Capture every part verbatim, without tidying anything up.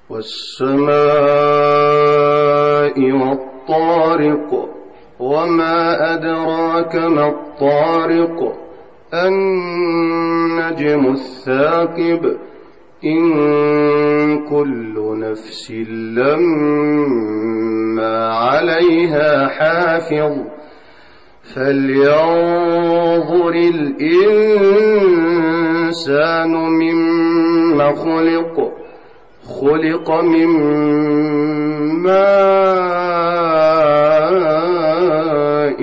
والسماء والطارق وما أدراك ما الطارق النجم الثاقب إن كل نفس لما عليها حافظ فلينظر الإنسان مما خلق خلق من ماء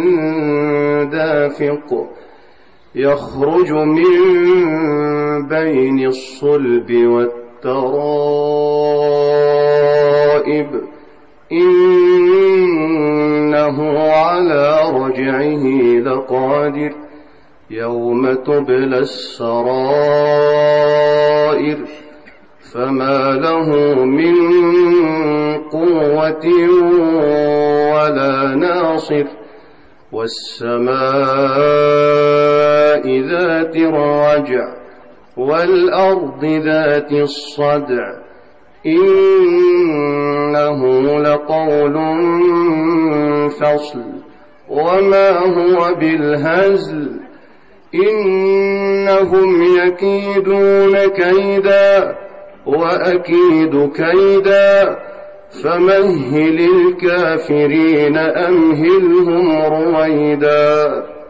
دافق يخرج من بين الصلب والترائب إنه على رجعه لقادر يوم تبلى السرائر فما له من قوة ولا ناصر والسماء ذات الرجع والأرض ذات الصدع إنه لقول فصل وما هو بالهزل إنهم يكيدون كيدا وأكيد كيدا فمهل الكافرين أمهلهم رويدا.